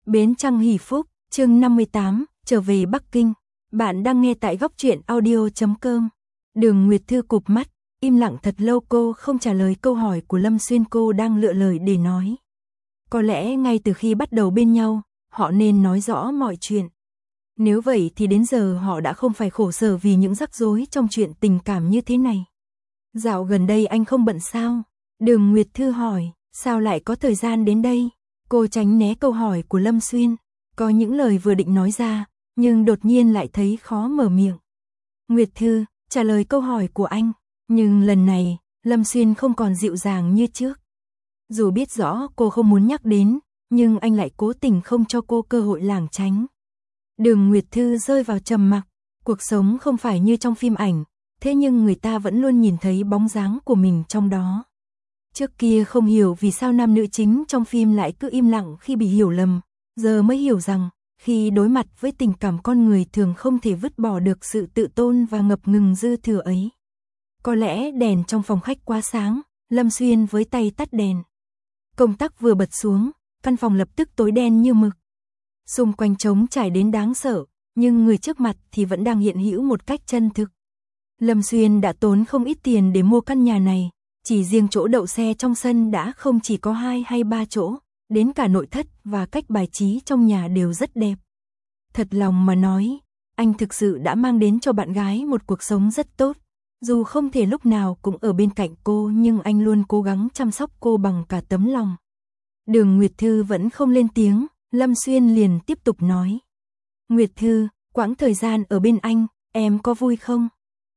Bến Trăng Hỷ Phúc, chương 58, trở về Bắc Kinh. Bạn đang nghe tại góc truyện audio.com. Đường Nguyệt Thư cụp mắt, im lặng thật lâu cô không trả lời câu hỏi của Lâm Xuyên, cô đang lựa lời để nói. Có lẽ ngay từ khi bắt đầu bên nhau, họ nên nói rõ mọi chuyện. Nếu vậy thì đến giờ họ đã không phải khổ sở vì những rắc rối trong chuyện tình cảm như thế này. Dạo gần đây anh không bận sao? Đường Nguyệt Thư hỏi, sao lại có thời gian đến đây? Cô tránh né câu hỏi của Lâm Xuyên, có những lời vừa định nói ra, nhưng đột nhiên lại thấy khó mở miệng. Nguyệt Thư, trả lời câu hỏi của anh, nhưng lần này, Lâm Xuyên không còn dịu dàng như trước. Dù biết rõ cô không muốn nhắc đến, nhưng anh lại cố tình không cho cô cơ hội lảng tránh. Đường Nguyệt Thư rơi vào trầm mặc, cuộc sống không phải như trong phim ảnh, thế nhưng người ta vẫn luôn nhìn thấy bóng dáng của mình trong đó. Trước kia không hiểu vì sao nam nữ chính trong phim lại cứ im lặng khi bị hiểu lầm, giờ mới hiểu rằng, khi đối mặt với tình cảm con người thường không thể vứt bỏ được sự tự tôn và ngập ngừng dư thừa ấy. Có lẽ đèn trong phòng khách quá sáng, Lâm Xuyên với tay tắt đèn. Công tắc vừa bật xuống, căn phòng lập tức tối đen như mực. Xung quanh trống trải đến đáng sợ, nhưng người trước mặt thì vẫn đang hiện hữu một cách chân thực. Lâm Xuyên đã tốn không ít tiền để mua căn nhà này, chỉ riêng chỗ đậu xe trong sân đã không chỉ có 2 hay 3 chỗ, đến cả nội thất và cách bài trí trong nhà đều rất đẹp. Thật lòng mà nói, anh thực sự đã mang đến cho bạn gái một cuộc sống rất tốt. Dù không thể lúc nào cũng ở bên cạnh cô nhưng anh luôn cố gắng chăm sóc cô bằng cả tấm lòng. Đường Nguyệt Thư vẫn không lên tiếng, Lâm Xuyên liền tiếp tục nói. Nguyệt Thư, quãng thời gian ở bên anh, em có vui không?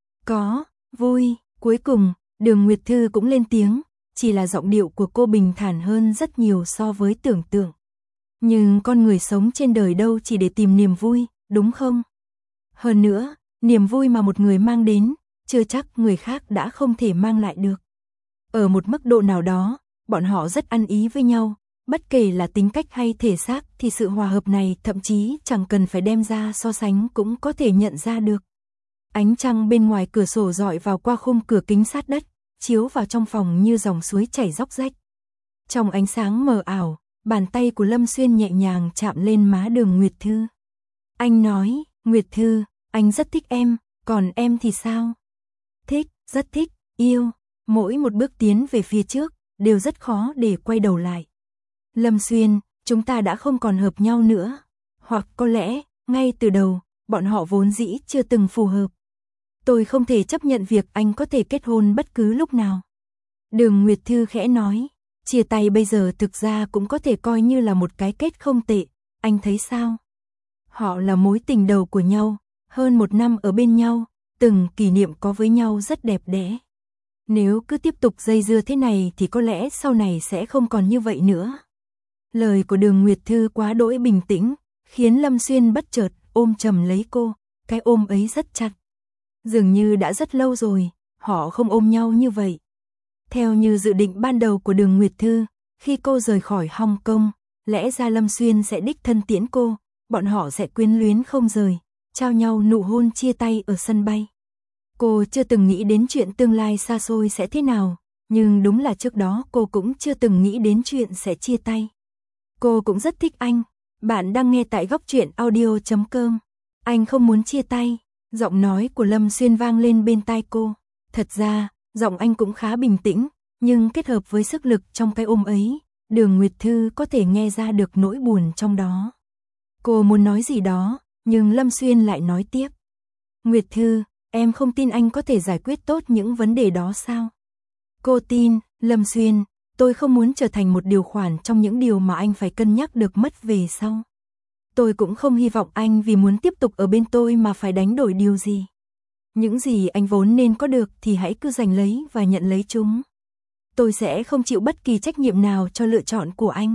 Có, vui. Cuối cùng, Đường Nguyệt Thư cũng lên tiếng, chỉ là giọng điệu của cô bình thản hơn rất nhiều so với tưởng tượng. Nhưng con người sống trên đời đâu chỉ để tìm niềm vui, đúng không? Hơn nữa, niềm vui mà một người mang đến, chưa chắc người khác đã không thể mang lại được. Ở một mức độ nào đó, bọn họ rất ăn ý với nhau, bất kể là tính cách hay thể xác thì sự hòa hợp này thậm chí chẳng cần phải đem ra so sánh cũng có thể nhận ra được. Ánh trăng bên ngoài cửa sổ rọi vào qua khung cửa kính sát đất, chiếu vào trong phòng như dòng suối chảy róc rách. Trong ánh sáng mờ ảo, bàn tay của Lâm Xuyên nhẹ nhàng chạm lên má Đường Nguyệt Thư. Anh nói, Nguyệt Thư, anh rất thích em, còn em thì sao? Thích, rất thích, yêu. Mỗi một bước tiến về phía trước, đều rất khó để quay đầu lại. Lâm Xuyên, chúng ta đã không còn hợp nhau nữa. Hoặc có lẽ, ngay từ đầu, bọn họ vốn dĩ chưa từng phù hợp. Tôi không thể chấp nhận việc anh có thể kết hôn bất cứ lúc nào. Đường Nguyệt Thư khẽ nói, chia tay bây giờ thực ra cũng có thể coi như là một cái kết không tệ, anh thấy sao? Họ là mối tình đầu của nhau, hơn 1 năm ở bên nhau, từng kỷ niệm có với nhau rất đẹp đẽ. Nếu cứ tiếp tục dây dưa thế này thì có lẽ sau này sẽ không còn như vậy nữa. Lời của Đường Nguyệt Thư quá đỗi bình tĩnh, khiến Lâm Xuyên bất chợt ôm chầm lấy cô, cái ôm ấy rất chặt. Dường như đã rất lâu rồi, họ không ôm nhau như vậy. Theo như dự định ban đầu của Đường Nguyệt Thư, khi cô rời khỏi Hong Kong, lẽ ra Lâm Xuyên sẽ đích thân tiễn cô, bọn họ sẽ quyến luyến không rời, trao nhau nụ hôn chia tay ở sân bay. Cô chưa từng nghĩ đến chuyện tương lai xa xôi sẽ thế nào, nhưng đúng là trước đó cô cũng chưa từng nghĩ đến chuyện sẽ chia tay. Cô cũng rất thích anh. Bạn đang nghe tại góc truyện audio.com. Anh không muốn chia tay. Giọng nói của Lâm Xuyên vang lên bên tai cô. Thật ra, giọng anh cũng khá bình tĩnh, nhưng kết hợp với sức lực trong cái ôm ấy, Đường Nguyệt Thư có thể nghe ra được nỗi buồn trong đó. Cô muốn nói gì đó, nhưng Lâm Xuyên lại nói tiếp. Nguyệt Thư, em không tin anh có thể giải quyết tốt những vấn đề đó sao? Cô tin, Lâm Xuyên, tôi không muốn trở thành một điều khoản trong những điều mà anh phải cân nhắc được mất về sau. Tôi cũng không hy vọng anh vì muốn tiếp tục ở bên tôi mà phải đánh đổi điều gì. Những gì anh vốn nên có được thì hãy cứ giành lấy và nhận lấy chúng. Tôi sẽ không chịu bất kỳ trách nhiệm nào cho lựa chọn của anh.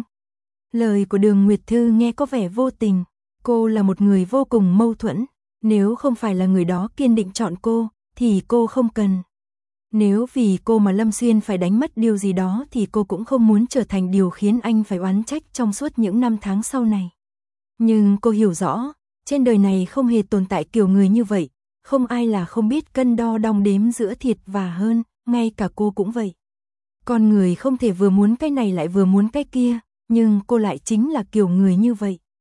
Lời của Đường Nguyệt Thư nghe có vẻ vô tình. Cô là một người vô cùng mâu thuẫn. Nếu không phải là người đó kiên định chọn cô, thì cô không cần. Nếu vì cô mà Lâm Xuyên phải đánh mất điều gì đó thì cô cũng không muốn trở thành điều khiến anh phải oán trách trong suốt những năm tháng sau này. Nhưng cô hiểu rõ, trên đời này không hề tồn tại kiểu người như vậy, không ai là không biết cân đo đong đếm giữa thiệt và hơn, ngay cả cô cũng vậy. Con người không thể vừa muốn cái này lại vừa muốn cái kia, nhưng cô lại chính là kiểu người như vậy.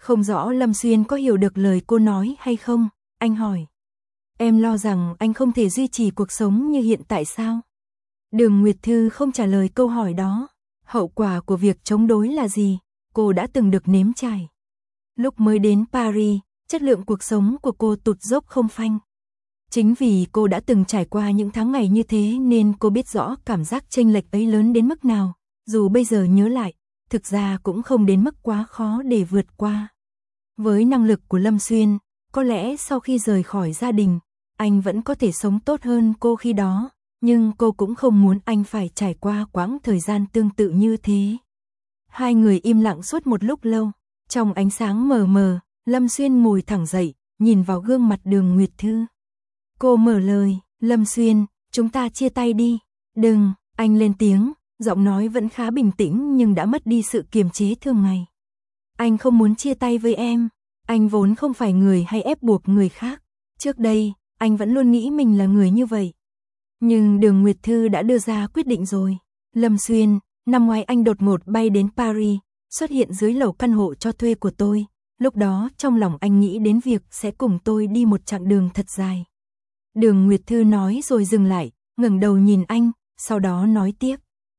Không rõ Lâm Xuyên có hiểu được lời cô nói hay không, anh hỏi. Em lo rằng anh không thể duy trì cuộc sống như hiện tại sao? Đường Nguyệt Thư không trả lời câu hỏi đó. Hậu quả của việc chống đối là gì? Cô đã từng được nếm trải. Lúc mới đến Paris, chất lượng cuộc sống của cô tụt dốc không phanh. Chính vì cô đã từng trải qua những tháng ngày như thế nên cô biết rõ cảm giác chênh lệch ấy lớn đến mức nào. Dù bây giờ nhớ lại, thực ra cũng không đến mức quá khó để vượt qua. Với năng lực của Lâm Xuyên, có lẽ sau khi rời khỏi gia đình, anh vẫn có thể sống tốt hơn cô khi đó, nhưng cô cũng không muốn anh phải trải qua quãng thời gian tương tự như thế. Hai người im lặng suốt một lúc lâu, trong ánh sáng mờ mờ, Lâm Xuyên ngồi thẳng dậy, nhìn vào gương mặt Đường Nguyệt Thư. Cô mở lời, Lâm Xuyên, chúng ta chia tay đi. Đừng, anh lên tiếng, giọng nói vẫn khá bình tĩnh nhưng đã mất đi sự kiềm chế thường ngày. Anh không muốn chia tay với em, anh vốn không phải người hay ép buộc người khác. Trước đây, anh vẫn luôn nghĩ mình là người như vậy. Nhưng Đường Nguyệt Thư đã đưa ra quyết định rồi. Lâm Xuyên, năm ngoái anh đột ngột bay đến Paris, xuất hiện dưới lầu căn hộ cho thuê của tôi. Lúc đó trong lòng anh nghĩ đến việc sẽ cùng tôi đi một chặng đường thật dài. Đường Nguyệt Thư nói rồi dừng lại, ngẩng đầu nhìn anh, sau đó nói tiếp.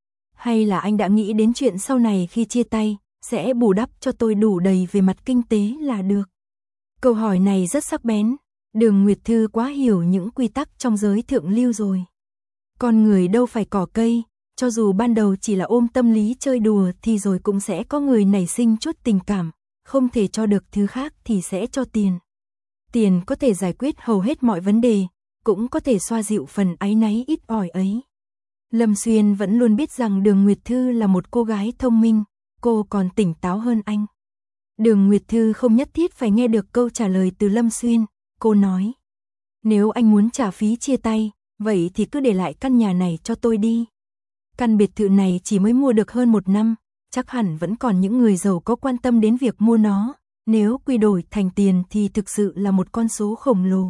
Hay là anh đã nghĩ đến chuyện sau này khi chia tay, sẽ bù đắp cho tôi đủ đầy về mặt kinh tế là được. Câu hỏi này rất sắc bén. Đường Nguyệt Thư quá hiểu những quy tắc trong giới thượng lưu rồi. Con người đâu phải cỏ cây, cho dù ban đầu chỉ là ôm tâm lý chơi đùa thì rồi cũng sẽ có người nảy sinh chút tình cảm, không thể cho được thứ khác thì sẽ cho tiền. Tiền có thể giải quyết hầu hết mọi vấn đề, cũng có thể xoa dịu phần áy náy ít ỏi ấy. Lâm Xuyên vẫn luôn biết rằng Đường Nguyệt Thư là một cô gái thông minh, cô còn tỉnh táo hơn anh. Đường Nguyệt Thư không nhất thiết phải nghe được câu trả lời từ Lâm Xuyên, cô nói. Nếu anh muốn trả phí chia tay, vậy thì cứ để lại căn nhà này cho tôi đi. Căn biệt thự này chỉ mới mua được hơn 1 năm, chắc hẳn vẫn còn những người giàu có quan tâm đến việc mua nó, nếu quy đổi thành tiền thì thực sự là một con số khổng lồ.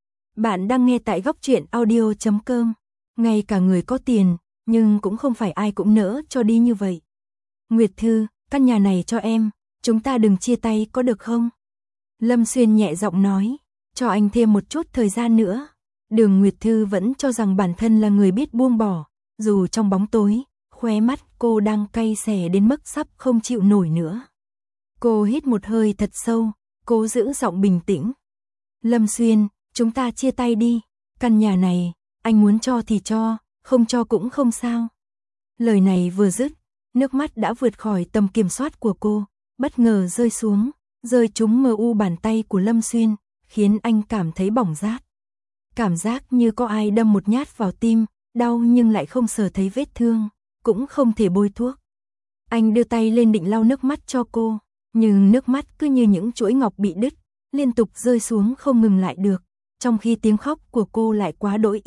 Bạn đang nghe tại góc truyện audio.com, ngay cả người có tiền, nhưng cũng không phải ai cũng nỡ cho đi như vậy. Nguyệt Thư, căn nhà này cho em, chúng ta đừng chia tay có được không? Lâm Xuyên nhẹ giọng nói, cho anh thêm một chút thời gian nữa. Đường Nguyệt Thư vẫn cho rằng bản thân là người biết buông bỏ, dù trong bóng tối, khóe mắt cô đang cay xè đến mức sắp không chịu nổi nữa. Cô hít một hơi thật sâu, cố giữ giọng bình tĩnh. Lâm Xuyên, chúng ta chia tay đi, căn nhà này, anh muốn cho thì cho, không cho cũng không sao. Lời này vừa dứt, nước mắt đã vượt khỏi tầm kiểm soát của cô, bất ngờ rơi xuống, rơi trúng mờ u bàn tay của Lâm Xuyên, khiến anh cảm thấy bỏng rát. Cảm giác như có ai đâm một nhát vào tim, đau nhưng lại không sờ thấy vết thương, cũng không thể bôi thuốc. Anh đưa tay lên định lau nước mắt cho cô, nhưng nước mắt cứ như những chuỗi ngọc bị đứt, liên tục rơi xuống không ngừng lại được, trong khi tiếng khóc của cô lại quá đỗi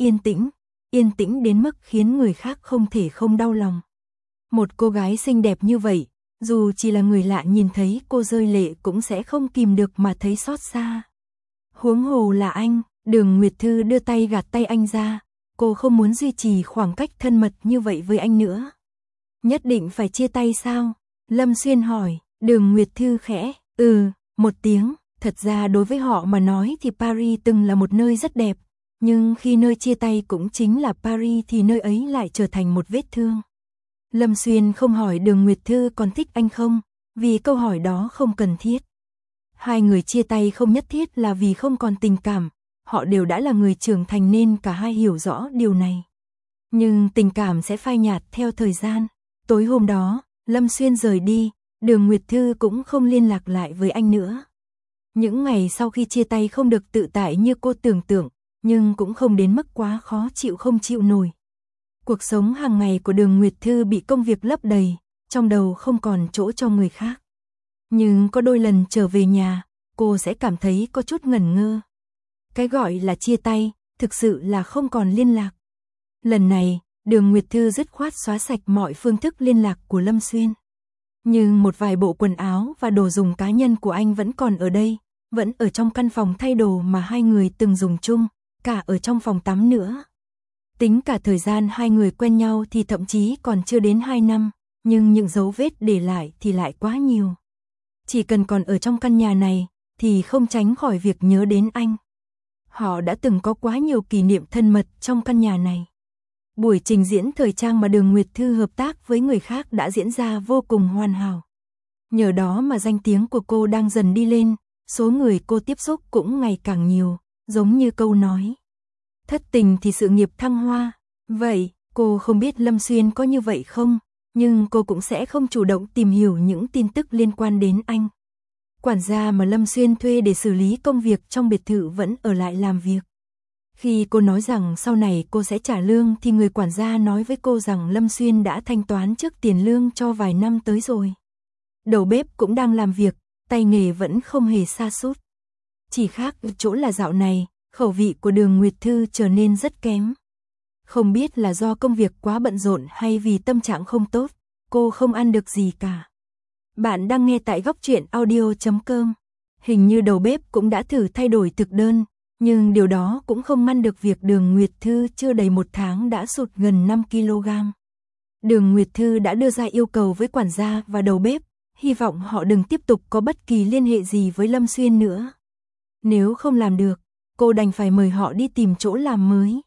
yên tĩnh đến mức khiến người khác không thể không đau lòng. Một cô gái xinh đẹp như vậy, dù chỉ là người lạ nhìn thấy cô rơi lệ cũng sẽ không kìm được mà thấy xót xa. Huống hồ là anh. Đường Nguyệt Thư đưa tay gạt tay anh ra, cô không muốn duy trì khoảng cách thân mật như vậy với anh nữa. Nhất định phải chia tay sao? Lâm Xuyên hỏi. Đường Nguyệt Thư khẽ, một tiếng. Thật ra đối với họ mà nói thì Paris từng là một nơi rất đẹp, nhưng khi nơi chia tay cũng chính là Paris thì nơi ấy lại trở thành một vết thương. Lâm Xuyên không hỏi Đường Nguyệt Thư còn thích anh không, vì câu hỏi đó không cần thiết. Hai người chia tay không nhất thiết là vì không còn tình cảm, họ đều đã là người trưởng thành nên cả hai hiểu rõ điều này. Nhưng tình cảm sẽ phai nhạt theo thời gian. Tối hôm đó, Lâm Xuyên rời đi, Đường Nguyệt Thư cũng không liên lạc lại với anh nữa. Những ngày sau khi chia tay không được tự tại như cô tưởng tượng, nhưng cũng không đến mức quá khó chịu không chịu nổi. Cuộc sống hàng ngày của Đường Nguyệt Thư bị công việc lấp đầy, trong đầu không còn chỗ cho người khác. Nhưng có đôi lần trở về nhà, cô sẽ cảm thấy có chút ngẩn ngơ. Cái gọi là chia tay, thực sự là không còn liên lạc. Lần này, Đường Nguyệt Thư dứt khoát xóa sạch mọi phương thức liên lạc của Lâm Xuyên. Nhưng một vài bộ quần áo và đồ dùng cá nhân của anh vẫn còn ở đây, vẫn ở trong căn phòng thay đồ mà hai người từng dùng chung, cả ở trong phòng tắm nữa. Tính cả thời gian hai người quen nhau thì thậm chí còn chưa đến 2 năm, nhưng những dấu vết để lại thì lại quá nhiều. Chỉ cần còn ở trong căn nhà này, thì không tránh khỏi việc nhớ đến anh. Họ đã từng có quá nhiều kỷ niệm thân mật trong căn nhà này. Buổi trình diễn thời trang mà Đường Nguyệt Thư hợp tác với người khác đã diễn ra vô cùng hoàn hảo. Nhờ đó mà danh tiếng của cô đang dần đi lên, số người cô tiếp xúc cũng ngày càng nhiều, giống như câu nói. Thất tình thì sự nghiệp thăng hoa. Vậy, cô không biết Lâm Xuyên có như vậy không, nhưng cô cũng sẽ không chủ động tìm hiểu những tin tức liên quan đến anh. Quản gia mà Lâm Xuyên thuê để xử lý công việc trong biệt thự vẫn ở lại làm việc. Khi cô nói rằng sau này cô sẽ trả lương thì người quản gia nói với cô rằng Lâm Xuyên đã thanh toán trước tiền lương cho vài năm tới rồi. Đầu bếp cũng đang làm việc, tay nghề vẫn không hề sa sút. Chỉ khác ở chỗ là dạo này, khẩu vị của Đường Nguyệt Thư trở nên rất kém. Không biết là do công việc quá bận rộn hay vì tâm trạng không tốt, cô không ăn được gì cả. Bạn đang nghe tại góc truyện audio.com. Hình như đầu bếp cũng đã thử thay đổi thực đơn, nhưng điều đó cũng không ngăn được việc Đường Nguyệt Thư chưa đầy 1 tháng đã sụt gần 5 kg. Đường Nguyệt Thư đã đưa ra yêu cầu với quản gia và đầu bếp, hy vọng họ đừng tiếp tục có bất kỳ liên hệ gì với Lâm Xuyên nữa. Nếu không làm được, cô đành phải mời họ đi tìm chỗ làm mới.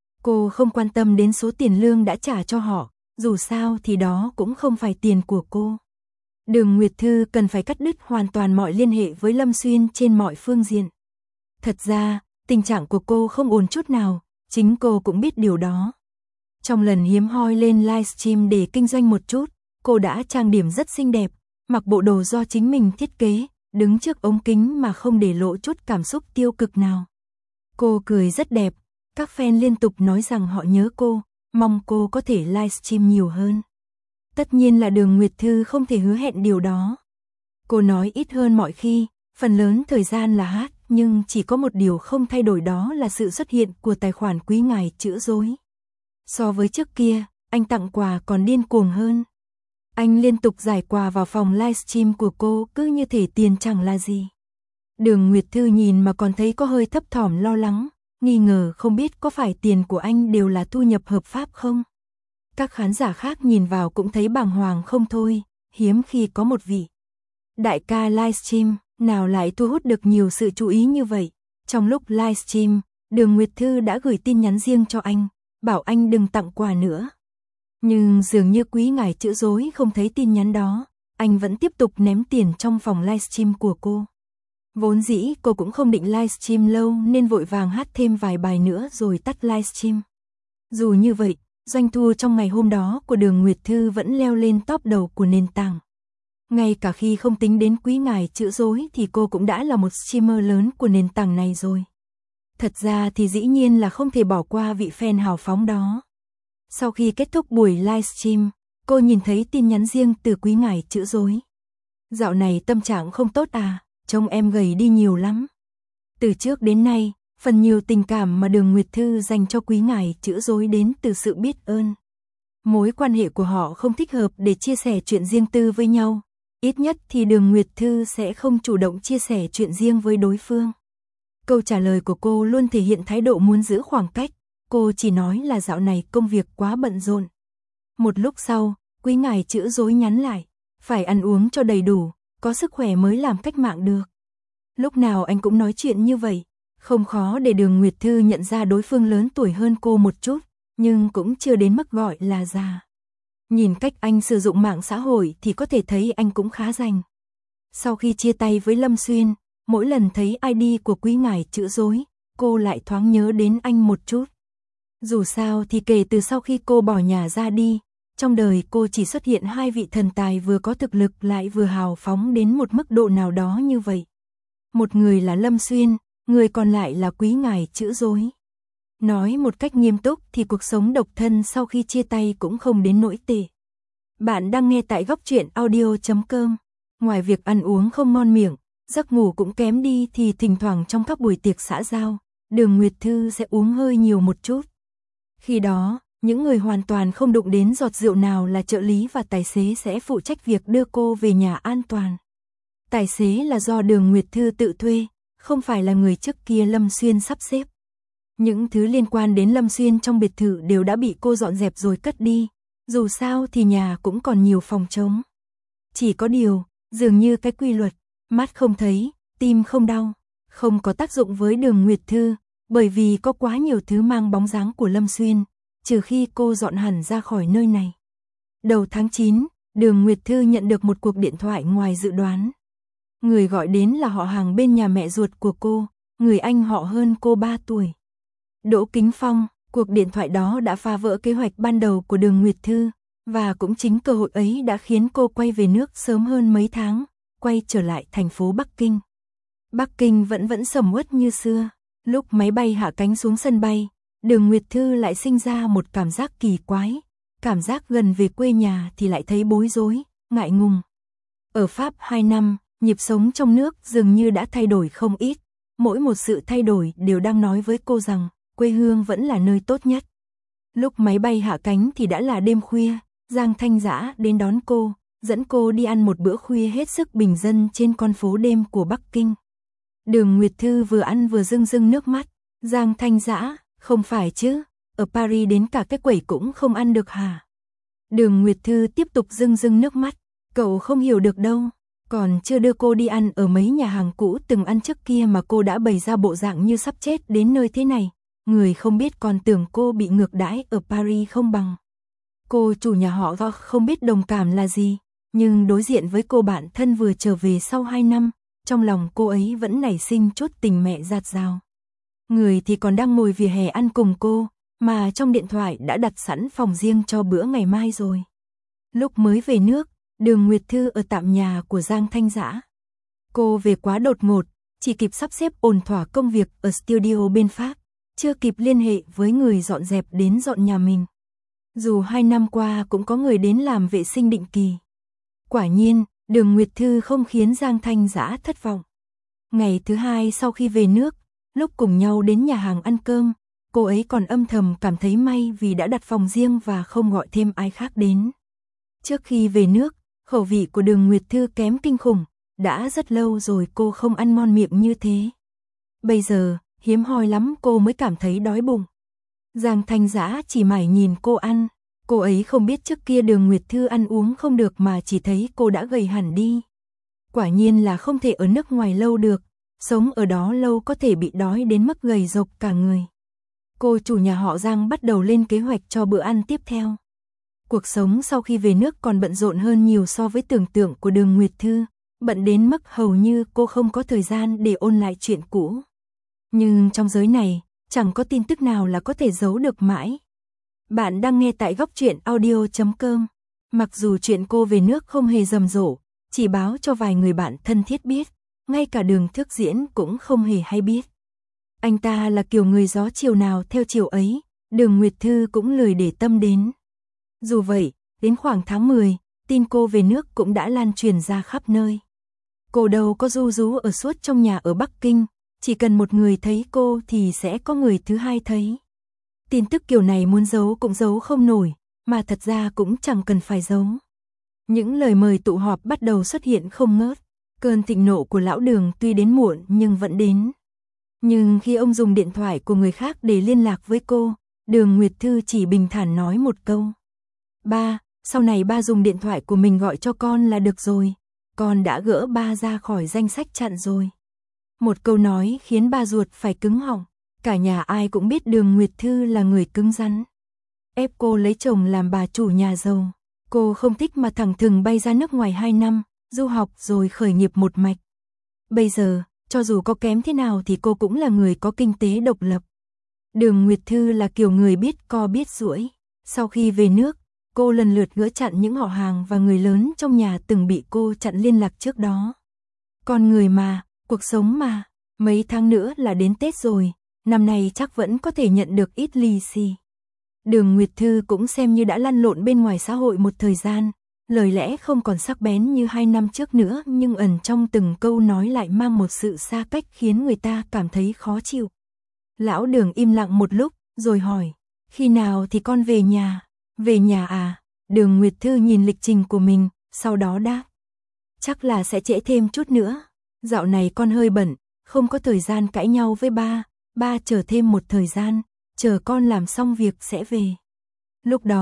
Cô không quan tâm đến số tiền lương đã trả cho họ, dù sao thì đó cũng không phải tiền của cô. Đường Nguyệt Thư cần phải cắt đứt hoàn toàn mọi liên hệ với Lâm Xuyên trên mọi phương diện. Thật ra, tình trạng của cô không ổn chút nào, chính cô cũng biết điều đó. Trong lần hiếm hoi lên livestream để kinh doanh một chút, cô đã trang điểm rất xinh đẹp, mặc bộ đồ do chính mình thiết kế, đứng trước ống kính mà không để lộ chút cảm xúc tiêu cực nào. Cô cười rất đẹp, các fan liên tục nói rằng họ nhớ cô, mong cô có thể livestream nhiều hơn. Tất nhiên là Đường Nguyệt Thư không thể hứa hẹn điều đó. Cô nói ít hơn mọi khi, phần lớn thời gian là hát, nhưng chỉ có một điều không thay đổi, đó là sự xuất hiện của tài khoản quý ngài chữ dối. So với trước kia, anh tặng quà còn điên cuồng hơn. Anh liên tục giải quà vào phòng livestream của cô, cứ như thể tiền chẳng là gì. Đường Nguyệt Thư nhìn mà còn thấy có hơi thấp thỏm lo lắng, nghi ngờ không biết có phải tiền của anh đều là thu nhập hợp pháp không. Các khán giả khác nhìn vào cũng thấy bàng hoàng không thôi, hiếm khi có một vị đại ca livestream nào lại thu hút được nhiều sự chú ý như vậy. Trong lúc livestream, Đường Nguyệt Thư đã gửi tin nhắn riêng cho anh, bảo anh đừng tặng quà nữa. Nhưng dường như quý ngài chữ dối không thấy tin nhắn đó, anh vẫn tiếp tục ném tiền trong phòng livestream của cô. Vốn dĩ cô cũng không định livestream lâu nên vội vàng hát thêm vài bài nữa rồi tắt livestream. Dù như vậy, doanh thu trong ngày hôm đó của Đường Nguyệt Thư vẫn leo lên top đầu của nền tảng. Ngay cả khi không tính đến quý ngài chữ dối thì cô cũng đã là một streamer lớn của nền tảng này rồi. Thật ra thì dĩ nhiên là không thể bỏ qua vị fan hào phóng đó. Sau khi kết thúc buổi livestream, cô nhìn thấy tin nhắn riêng từ quý ngài chữ dối. Dạo này tâm trạng không tốt à, trông em gầy đi nhiều lắm. Từ trước đến nay, phần nhiều tình cảm mà Đường Nguyệt Thư dành cho quý ngài chữ dối đến từ sự biết ơn. Mối quan hệ của họ không thích hợp để chia sẻ chuyện riêng tư với nhau. Ít nhất thì Đường Nguyệt Thư sẽ không chủ động chia sẻ chuyện riêng với đối phương. Câu trả lời của cô luôn thể hiện thái độ muốn giữ khoảng cách. Cô chỉ nói là dạo này công việc quá bận rộn. Một lúc sau, quý ngài chữ dối nhắn lại, phải ăn uống cho đầy đủ, có sức khỏe mới làm cách mạng được. Lúc nào anh cũng nói chuyện như vậy, không khó để Đường Nguyệt Thư nhận ra đối phương lớn tuổi hơn cô một chút, nhưng cũng chưa đến mức gọi là già. Nhìn cách anh sử dụng mạng xã hội thì có thể thấy anh cũng khá rành. Sau khi chia tay với Lâm Xuyên, mỗi lần thấy ID của quý ngài chữ dối, cô lại thoáng nhớ đến anh một chút. Dù sao thì kể từ sau khi cô bỏ nhà ra đi, trong đời cô chỉ xuất hiện 2 vị thần tài vừa có thực lực lại vừa hào phóng đến một mức độ nào đó như vậy. Một người là Lâm Xuyên, người còn lại là quý ngài chữ dối. Nói một cách nghiêm túc thì cuộc sống độc thân sau khi chia tay cũng không đến nỗi tệ. Bạn đang nghe tại góc truyện audio.com. Ngoài việc ăn uống không ngon miệng, giấc ngủ cũng kém đi thì thỉnh thoảng trong các buổi tiệc xã giao, Đường Nguyệt Thư sẽ uống hơi nhiều một chút. Khi đó, những người hoàn toàn không đụng đến giọt rượu nào là trợ lý và tài xế sẽ phụ trách việc đưa cô về nhà an toàn. Tài xế là do Đường Nguyệt Thư tự thuê, không phải là người trước kia Lâm Xuyên sắp xếp. Những thứ liên quan đến Lâm Xuyên trong biệt thự đều đã bị cô dọn dẹp rồi cất đi, dù sao thì nhà cũng còn nhiều phòng trống. Chỉ có điều, Dường như cái quy luật, mắt không thấy, tim không đau, không có tác dụng với Đường Nguyệt Thư, bởi vì có quá nhiều thứ mang bóng dáng của Lâm Xuyên, trừ khi cô dọn hẳn ra khỏi nơi này. Đầu tháng 9, Đường Nguyệt Thư nhận được một cuộc điện thoại ngoài dự đoán. Người gọi đến là họ hàng bên nhà mẹ ruột của cô, người anh họ hơn cô 3 tuổi. Đỗ Kính Phong. Cuộc điện thoại đó đã phá vỡ kế hoạch ban đầu của Đường Nguyệt Thư, và cũng chính cơ hội ấy đã khiến cô quay về nước sớm hơn mấy tháng, quay trở lại thành phố Bắc Kinh. Bắc Kinh vẫn sầm uất như xưa. Lúc máy bay hạ cánh xuống sân bay, Đường Nguyệt Thư lại sinh ra một cảm giác kỳ quái, cảm giác gần về quê nhà thì lại thấy bối rối, ngại ngùng. Ở Pháp 2 năm, nhịp sống trong nước dường như đã thay đổi không ít, mỗi một sự thay đổi đều đang nói với cô rằng quê hương vẫn là nơi tốt nhất. Lúc máy bay hạ cánh thì đã là đêm khuya, Giang Thanh Dã đến đón cô, dẫn cô đi ăn một bữa khuya hết sức bình dân trên con phố đêm của Bắc Kinh. Đường Nguyệt Thư vừa ăn vừa rưng rưng nước mắt. Giang Thanh Dã, không phải chứ, ở Paris đến cả cái quẩy cũng không ăn được hả? Đường Nguyệt Thư tiếp tục rưng rưng nước mắt, cậu không hiểu được đâu, còn chưa đưa cô đi ăn ở mấy nhà hàng cũ từng ăn trước kia mà cô đã bày ra bộ dạng như sắp chết đến nơi thế này. Người không biết còn tưởng cô bị ngược đãi ở Paris không bằng. Cô chủ nhà họ Do không biết đồng cảm là gì, nhưng đối diện với cô bạn thân vừa trở về sau 2 năm, trong lòng cô ấy vẫn nảy sinh chút tình mẹ dạt dào. Người thì còn đang ngồi vỉa hè ăn cùng cô, mà trong điện thoại đã đặt sẵn phòng riêng cho bữa ngày mai rồi. Lúc mới về nước, Đường Nguyệt Thư ở tạm nhà của Giang Thanh Dã. Cô về quá đột ngột, chỉ kịp sắp xếp ổn thỏa công việc ở studio bên Pháp, chưa kịp liên hệ với người dọn dẹp đến dọn nhà mình. Dù 2 năm qua cũng có người đến làm vệ sinh định kỳ. Quả nhiên, Đường Nguyệt Thư không khiến Giang Thanh Dã thất vọng. Ngày thứ 2 sau khi về nước, lúc cùng nhau đến nhà hàng ăn cơm, cô ấy còn âm thầm cảm thấy may vì đã đặt phòng riêng và không gọi thêm ai khác đến. Trước khi về nước, khẩu vị của Đường Nguyệt Thư kém kinh khủng, đã rất lâu rồi cô không ăn ngon miệng như thế. Bây giờ, hiếm hoi lắm cô mới cảm thấy đói bụng. Giang Thanh Dã chỉ mải nhìn cô ăn, cô ấy không biết trước kia Đường Nguyệt Thư ăn uống không được mà chỉ thấy cô đã gầy hẳn đi. Quả nhiên là không thể ở nước ngoài lâu được, sống ở đó lâu có thể bị đói đến mức gầy rộc cả người. Cô chủ nhà họ Giang bắt đầu lên kế hoạch cho bữa ăn tiếp theo. Cuộc sống sau khi về nước còn bận rộn hơn nhiều so với tưởng tượng của Đường Nguyệt Thư, bận đến mức hầu như cô không có thời gian để ôn lại chuyện cũ. Nhưng trong giới này, chẳng có tin tức nào là có thể giấu được mãi. Bạn đang nghe tại góc truyện audio.com. Mặc dù chuyện cô về nước không hề rầm rộ, chỉ báo cho vài người bạn thân thiết biết, ngay cả Đường Thức Diễn cũng không hề hay biết. Anh ta là kiểu người gió chiều nào theo chiều ấy, Đường Nguyệt Thư cũng lười để tâm đến. Dù vậy, đến khoảng tháng 10, tin cô về nước cũng đã lan truyền ra khắp nơi. Cô đâu có ru rú ở suốt trong nhà ở Bắc Kinh, chỉ cần một người thấy cô thì sẽ có người thứ hai thấy. Tin tức kiểu này muốn giấu cũng giấu không nổi, mà thật ra cũng chẳng cần phải giấu. Những lời mời tụ họp bắt đầu xuất hiện không ngớt, cơn thịnh nộ của lão Đường tuy đến muộn nhưng vẫn đến. Nhưng khi ông dùng điện thoại của người khác để liên lạc với cô, Đường Nguyệt Thư chỉ bình thản nói một câu. Ba, sau này ba dùng điện thoại của mình gọi cho con là được rồi, con đã gỡ ba ra khỏi danh sách chặn rồi. Một câu nói khiến ba ruột phải cứng họng, cả nhà ai cũng biết Đường Nguyệt Thư là người cứng rắn. Ép cô lấy chồng làm bà chủ nhà giàu, cô không thích mà thẳng thừng bay ra nước ngoài 2 năm, du học rồi khởi nghiệp một mạch. Bây giờ, cho dù có kém thế nào thì cô cũng là người có kinh tế độc lập. Đường Nguyệt Thư là kiểu người biết co biết duỗi. Sau khi về nước, cô lần lượt gỡ chặn những họ hàng và người lớn trong nhà từng bị cô chặn liên lạc trước đó. Con người mà, cuộc sống mà, mấy tháng nữa là đến Tết rồi, năm nay chắc vẫn có thể nhận được ít lì xì. Đường Nguyệt Thư cũng xem như đã lăn lộn bên ngoài xã hội một thời gian, lời lẽ không còn sắc bén như 2 năm trước nữa nhưng ẩn trong từng câu nói lại mang một sự xa cách khiến người ta cảm thấy khó chịu. Lão Đường im lặng một lúc, rồi hỏi, khi nào thì con về nhà? Về nhà à? Đường Nguyệt Thư nhìn lịch trình của mình, sau đó đáp. Chắc là sẽ trễ thêm chút nữa. Dạo này con hơi bận, không có thời gian cãi nhau với ba chờ thêm một thời gian, chờ con làm xong việc sẽ về. Lúc đó,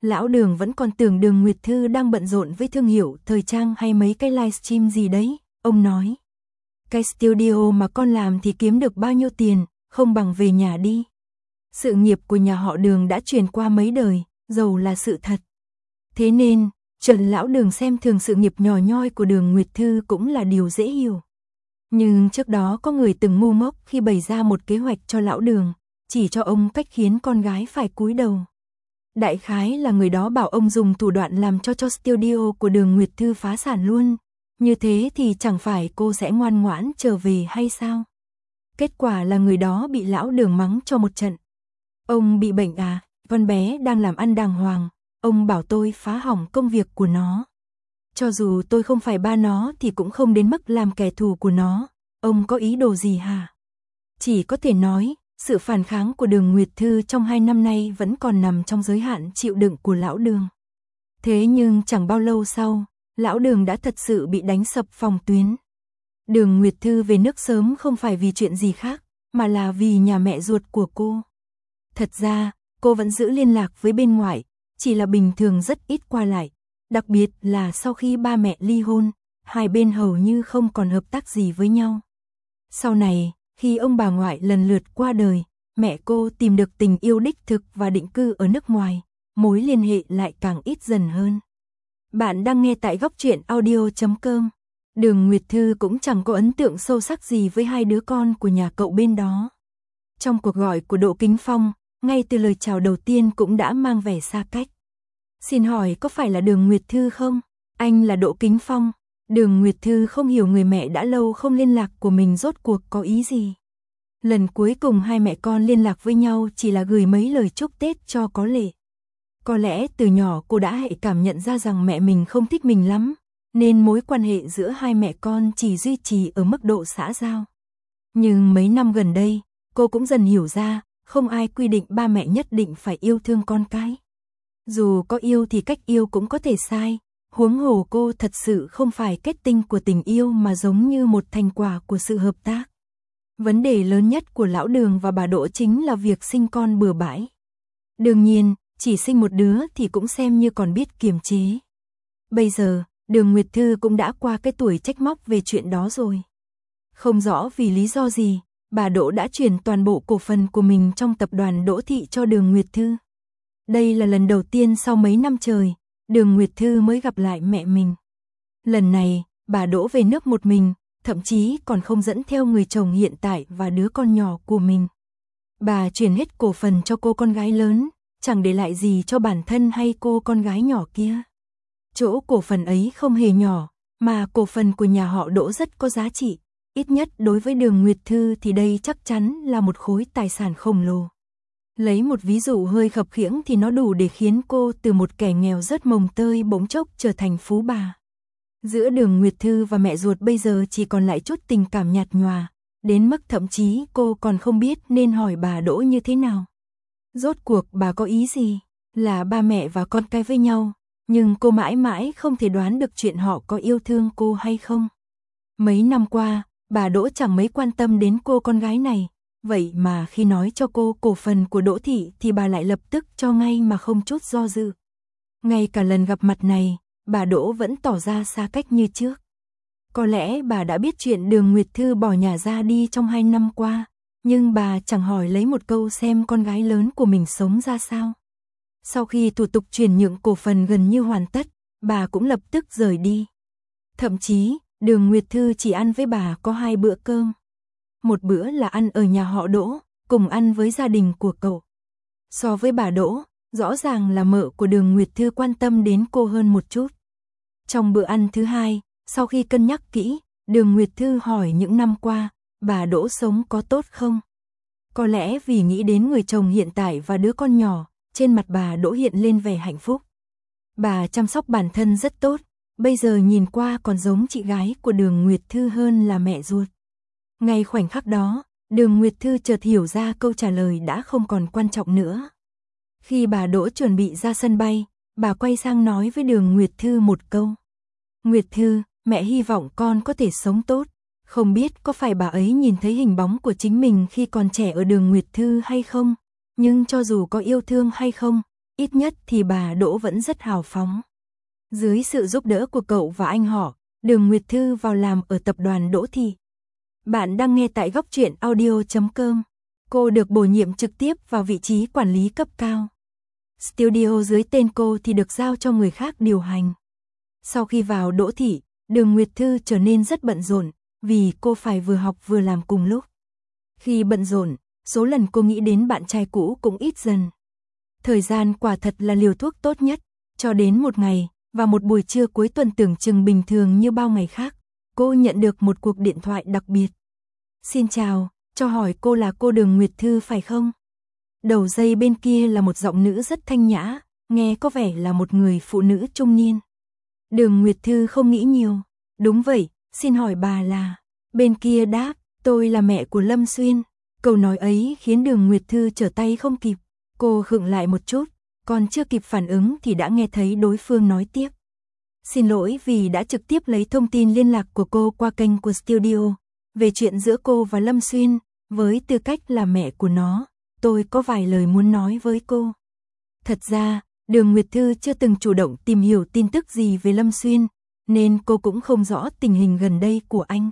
Lão Đường vẫn còn tưởng Đường Nguyệt Thư đang bận rộn với thương hiệu thời trang hay mấy cái livestream gì đấy. Ông nói, cái studio mà con làm thì kiếm được bao nhiêu tiền, không bằng về nhà đi. Sự nghiệp của nhà họ Đường đã truyền qua mấy đời, giàu là sự thật. Thế nên, Trần Lão Đường xem thường sự nghiệp nhỏ nhoi của Đường Nguyệt Thư cũng là điều dễ hiểu. Nhưng trước đó có người từng ngu ngốc khi bày ra một kế hoạch cho Lão Đường, chỉ cho ông cách khiến con gái phải cúi đầu. Đại khái là người đó bảo ông dùng thủ đoạn làm cho studio của Đường Nguyệt Thư phá sản luôn. Như thế thì chẳng phải cô sẽ ngoan ngoãn trở về hay sao? Kết quả là người đó bị Lão Đường mắng cho một trận. Ông bị bệnh à? Con bé đang làm ăn đàng hoàng. Ông bảo tôi phá hỏng công việc của nó. Cho dù tôi không phải ba nó thì cũng không đến mức làm kẻ thù của nó. Ông có ý đồ gì hả? Chỉ có thể nói, sự phản kháng của Đường Nguyệt Thư trong 2 năm nay vẫn còn nằm trong giới hạn chịu đựng của Lão Đường. Thế nhưng chẳng bao lâu sau, Lão Đường đã thật sự bị đánh sập phòng tuyến. Đường Nguyệt Thư về nước sớm không phải vì chuyện gì khác, mà là vì nhà mẹ ruột của cô. Thật ra, cô vẫn giữ liên lạc với bên ngoài, chỉ là bình thường rất ít qua lại. Đặc biệt là sau khi ba mẹ ly hôn, hai bên hầu như không còn hợp tác gì với nhau. Sau này, khi ông bà ngoại lần lượt qua đời, mẹ cô tìm được tình yêu đích thực và định cư ở nước ngoài, mối liên hệ lại càng ít dần hơn. Bạn đang nghe tại Góc Truyện Audio.com. Đường Nguyệt Thư cũng chẳng có ấn tượng sâu sắc gì với hai đứa con của nhà cậu bên đó. Trong cuộc gọi của Đỗ Kính Phong, ngay từ lời chào đầu tiên cũng đã mang vẻ xa cách. Xin hỏi có phải là Đường Nguyệt Thư không? Anh là Đỗ Kính Phong. Đường Nguyệt Thư không hiểu người mẹ đã lâu không liên lạc của mình rốt cuộc có ý gì. Lần cuối cùng hai mẹ con liên lạc với nhau chỉ là gửi mấy lời chúc Tết cho có lệ. Có lẽ từ nhỏ cô đã hệ cảm nhận ra rằng mẹ mình không thích mình lắm, nên mối quan hệ giữa hai mẹ con chỉ duy trì ở mức độ xã giao. Nhưng mấy năm gần đây, cô cũng dần hiểu ra, không ai quy định ba mẹ nhất định phải yêu thương con cái. Dù có yêu thì cách yêu cũng có thể sai, huống hồ cô thật sự không phải kết tinh của tình yêu mà giống như một thành quả của sự hợp tác. Vấn đề lớn nhất của Lão Đường và bà Đỗ chính là việc sinh con bừa bãi. Đương nhiên, chỉ sinh một đứa thì cũng xem như còn biết kiềm chế. Bây giờ, Đường Nguyệt Thư cũng đã qua cái tuổi trách móc về chuyện đó rồi. Không rõ vì lý do gì, bà Đỗ đã chuyển toàn bộ cổ phần của mình trong tập đoàn Đỗ Thị cho Đường Nguyệt Thư. Đây là lần đầu tiên sau mấy năm trời, Đường Nguyệt Thư mới gặp lại mẹ mình. Lần này, bà Đỗ về nước một mình, thậm chí còn không dẫn theo người chồng hiện tại và đứa con nhỏ của mình. Bà chuyển hết cổ phần cho cô con gái lớn, chẳng để lại gì cho bản thân hay cô con gái nhỏ kia. Chỗ cổ phần ấy không hề nhỏ, mà cổ phần của nhà họ Đỗ rất có giá trị. Ít nhất đối với Đường Nguyệt Thư thì đây chắc chắn là một khối tài sản khổng lồ. Lấy một ví dụ hơi khập khiễng thì nó đủ để khiến cô từ một kẻ nghèo rất mồng tơi bỗng chốc trở thành phú bà. Giữa Đường Nguyệt Thư và mẹ ruột bây giờ chỉ còn lại chút tình cảm nhạt nhòa, đến mức thậm chí cô còn không biết nên hỏi bà Đỗ như thế nào. Rốt cuộc bà có ý gì? Là ba mẹ và con cái với nhau, nhưng cô mãi mãi không thể đoán được chuyện họ có yêu thương cô hay không. Mấy năm qua, bà Đỗ chẳng mấy quan tâm đến cô con gái này, vậy mà khi nói cho cô cổ phần của Đỗ Thị thì bà lại lập tức cho ngay mà không chút do dự. Ngay cả lần gặp mặt này, bà Đỗ vẫn tỏ ra xa cách như trước. Có lẽ bà đã biết chuyện Đường Nguyệt Thư bỏ nhà ra đi trong 2 năm qua, nhưng bà chẳng hỏi lấy một câu xem con gái lớn của mình sống ra sao. Sau khi thủ tục chuyển nhượng cổ phần gần như hoàn tất, bà cũng lập tức rời đi. Thậm chí, Đường Nguyệt Thư chỉ ăn với bà có 2 bữa cơm. Một bữa là ăn ở nhà họ Đỗ, cùng ăn với gia đình của cậu. So với bà Đỗ, rõ ràng là mợ của Đường Nguyệt Thư quan tâm đến cô hơn một chút. Trong bữa ăn thứ hai, sau khi cân nhắc kỹ, Đường Nguyệt Thư hỏi những năm qua, bà Đỗ sống có tốt không? Có lẽ vì nghĩ đến người chồng hiện tại và đứa con nhỏ, trên mặt bà Đỗ hiện lên vẻ hạnh phúc. Bà chăm sóc bản thân rất tốt, bây giờ nhìn qua còn giống chị gái của Đường Nguyệt Thư hơn là mẹ ruột. Ngay khoảnh khắc đó, Đường Nguyệt Thư chợt hiểu ra câu trả lời đã không còn quan trọng nữa. Khi bà Đỗ chuẩn bị ra sân bay, bà quay sang nói với Đường Nguyệt Thư một câu. Nguyệt Thư, mẹ hy vọng con có thể sống tốt. Không biết có phải bà ấy nhìn thấy hình bóng của chính mình khi còn trẻ ở Đường Nguyệt Thư hay không, nhưng cho dù có yêu thương hay không, ít nhất thì bà Đỗ vẫn rất hào phóng. Dưới sự giúp đỡ của cậu và anh họ, Đường Nguyệt Thư vào làm ở tập đoàn Đỗ Thị. Bạn đang nghe tại góc truyện audio.com. Cô được bổ nhiệm trực tiếp vào vị trí quản lý cấp cao. Studio dưới tên cô thì được giao cho người khác điều hành. Sau khi vào Đỗ Thị, Đường Nguyệt Thư trở nên rất bận rộn, vì cô phải vừa học vừa làm cùng lúc. Khi bận rộn, số lần cô nghĩ đến bạn trai cũ cũng ít dần. Thời gian quả thật là liều thuốc tốt nhất, cho đến một ngày, vào một buổi trưa cuối tuần tưởng chừng bình thường như bao ngày khác, cô nhận được một cuộc điện thoại đặc biệt. Xin chào, cho hỏi cô là cô Đường Nguyệt Thư phải không? Đầu dây bên kia là một giọng nữ rất thanh nhã, nghe có vẻ là một người phụ nữ trung niên. Đường Nguyệt Thư không nghĩ nhiều. Đúng vậy, xin hỏi bà là... Bên kia đáp, tôi là mẹ của Lâm Xuyên. Câu nói ấy khiến Đường Nguyệt Thư trở tay không kịp. Cô khựng lại một chút, còn chưa kịp phản ứng thì đã nghe thấy đối phương nói tiếp. Xin lỗi vì đã trực tiếp lấy thông tin liên lạc của cô qua kênh của studio. Về chuyện giữa cô và Lâm Xuyên, với tư cách là mẹ của nó, tôi có vài lời muốn nói với cô. Thật ra, Đường Nguyệt Thư chưa từng chủ động tìm hiểu tin tức gì về Lâm Xuyên, nên cô cũng không rõ tình hình gần đây của anh.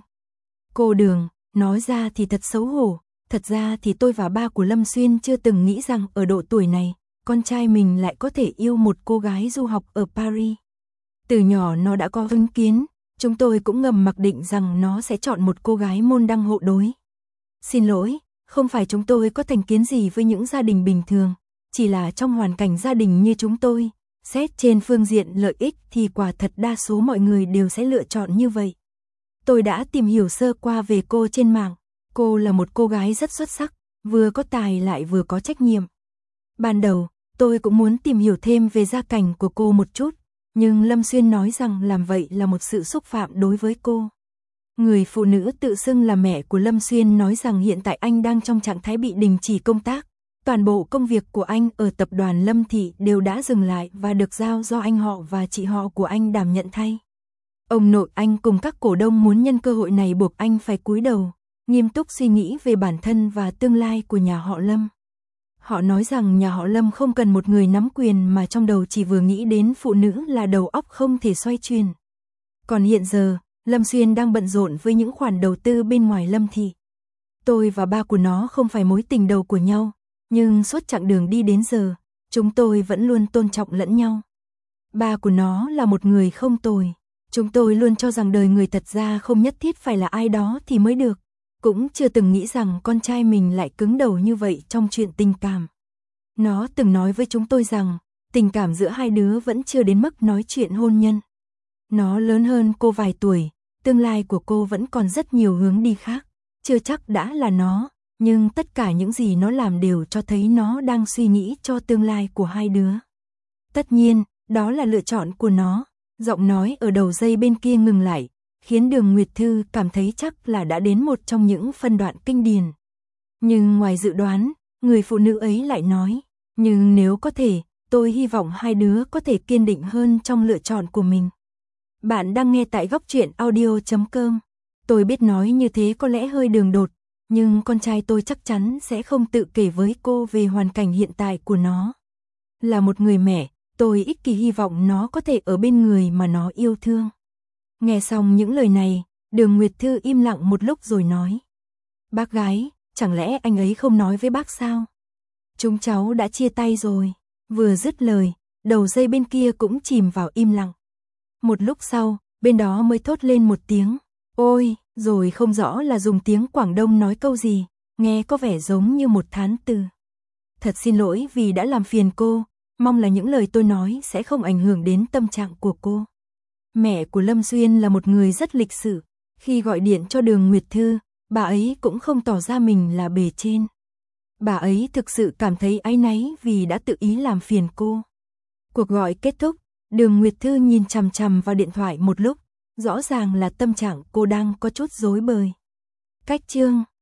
Cô Đường, nói ra thì thật xấu hổ, thật ra thì tôi và ba của Lâm Xuyên chưa từng nghĩ rằng ở độ tuổi này, con trai mình lại có thể yêu một cô gái du học ở Paris. Từ nhỏ nó đã có hướng kiến, chúng tôi cũng ngầm mặc định rằng nó sẽ chọn một cô gái môn đăng hộ đối. Xin lỗi, không phải chúng tôi có thành kiến gì với những gia đình bình thường, chỉ là trong hoàn cảnh gia đình như chúng tôi, xét trên phương diện lợi ích thì quả thật đa số mọi người đều sẽ lựa chọn như vậy. Tôi đã tìm hiểu sơ qua về cô trên mạng, cô là một cô gái rất xuất sắc, vừa có tài lại vừa có trách nhiệm. Ban đầu, tôi cũng muốn tìm hiểu thêm về gia cảnh của cô một chút, nhưng Lâm Xuyên nói rằng làm vậy là một sự xúc phạm đối với cô. Người phụ nữ tự xưng là mẹ của Lâm Xuyên nói rằng hiện tại anh đang trong trạng thái bị đình chỉ công tác. Toàn bộ công việc của anh ở tập đoàn Lâm Thị đều đã dừng lại và được giao do anh họ và chị họ của anh đảm nhận thay. Ông nội anh cùng các cổ đông muốn nhân cơ hội này buộc anh phải cúi đầu, nghiêm túc suy nghĩ về bản thân và tương lai của nhà họ Lâm. Họ nói rằng nhà họ Lâm không cần một người nắm quyền mà trong đầu chỉ vừa nghĩ đến phụ nữ là đầu óc không thể xoay chuyển. Còn hiện giờ, Lâm Xuyên đang bận rộn với những khoản đầu tư bên ngoài Lâm Thị. Tôi và ba của nó không phải mối tình đầu của nhau, nhưng suốt chặng đường đi đến giờ, chúng tôi vẫn luôn tôn trọng lẫn nhau. Ba của nó là một người không tồi. Chúng tôi luôn cho rằng đời người thật ra không nhất thiết phải là ai đó thì mới được. Cũng chưa từng nghĩ rằng con trai mình lại cứng đầu như vậy trong chuyện tình cảm. Nó từng nói với chúng tôi rằng, tình cảm giữa hai đứa vẫn chưa đến mức nói chuyện hôn nhân. Nó lớn hơn cô vài tuổi, tương lai của cô vẫn còn rất nhiều hướng đi khác. Chưa chắc đã là nó, nhưng tất cả những gì nó làm đều cho thấy nó đang suy nghĩ cho tương lai của hai đứa. Tất nhiên, đó là lựa chọn của nó. Giọng nói ở đầu dây bên kia ngừng lại, khiến Đường Nguyệt Thư cảm thấy chắc là đã đến một trong những phân đoạn kinh điển. Nhưng ngoài dự đoán, người phụ nữ ấy lại nói, nhưng nếu có thể, tôi hy vọng hai đứa có thể kiên định hơn trong lựa chọn của mình. Bạn đang nghe tại góc truyện audio.com. Tôi biết nói như thế có lẽ hơi đường đột, nhưng con trai tôi chắc chắn sẽ không tự kể với cô về hoàn cảnh hiện tại của nó. Là một người mẹ, tôi ích kỷ hy vọng nó có thể ở bên người mà nó yêu thương. Nghe xong những lời này, Đường Nguyệt Thư im lặng một lúc rồi nói. Bác gái, chẳng lẽ anh ấy không nói với bác sao? Chúng cháu đã chia tay rồi. Vừa dứt lời, đầu dây bên kia cũng chìm vào im lặng. Một lúc sau, bên đó mới thốt lên một tiếng. Ôi, rồi không rõ là dùng tiếng Quảng Đông nói câu gì, nghe có vẻ giống như một thán từ. Thật xin lỗi vì đã làm phiền cô, mong là những lời tôi nói sẽ không ảnh hưởng đến tâm trạng của cô. Mẹ của Lâm Xuyên là một người rất lịch sự, khi gọi điện cho Đường Nguyệt Thư, bà ấy cũng không tỏ ra mình là bề trên. Bà ấy thực sự cảm thấy áy náy vì đã tự ý làm phiền cô. Cuộc gọi kết thúc, Đường Nguyệt Thư nhìn chằm chằm vào điện thoại một lúc, rõ ràng là tâm trạng cô đang có chút rối bời. Cách chương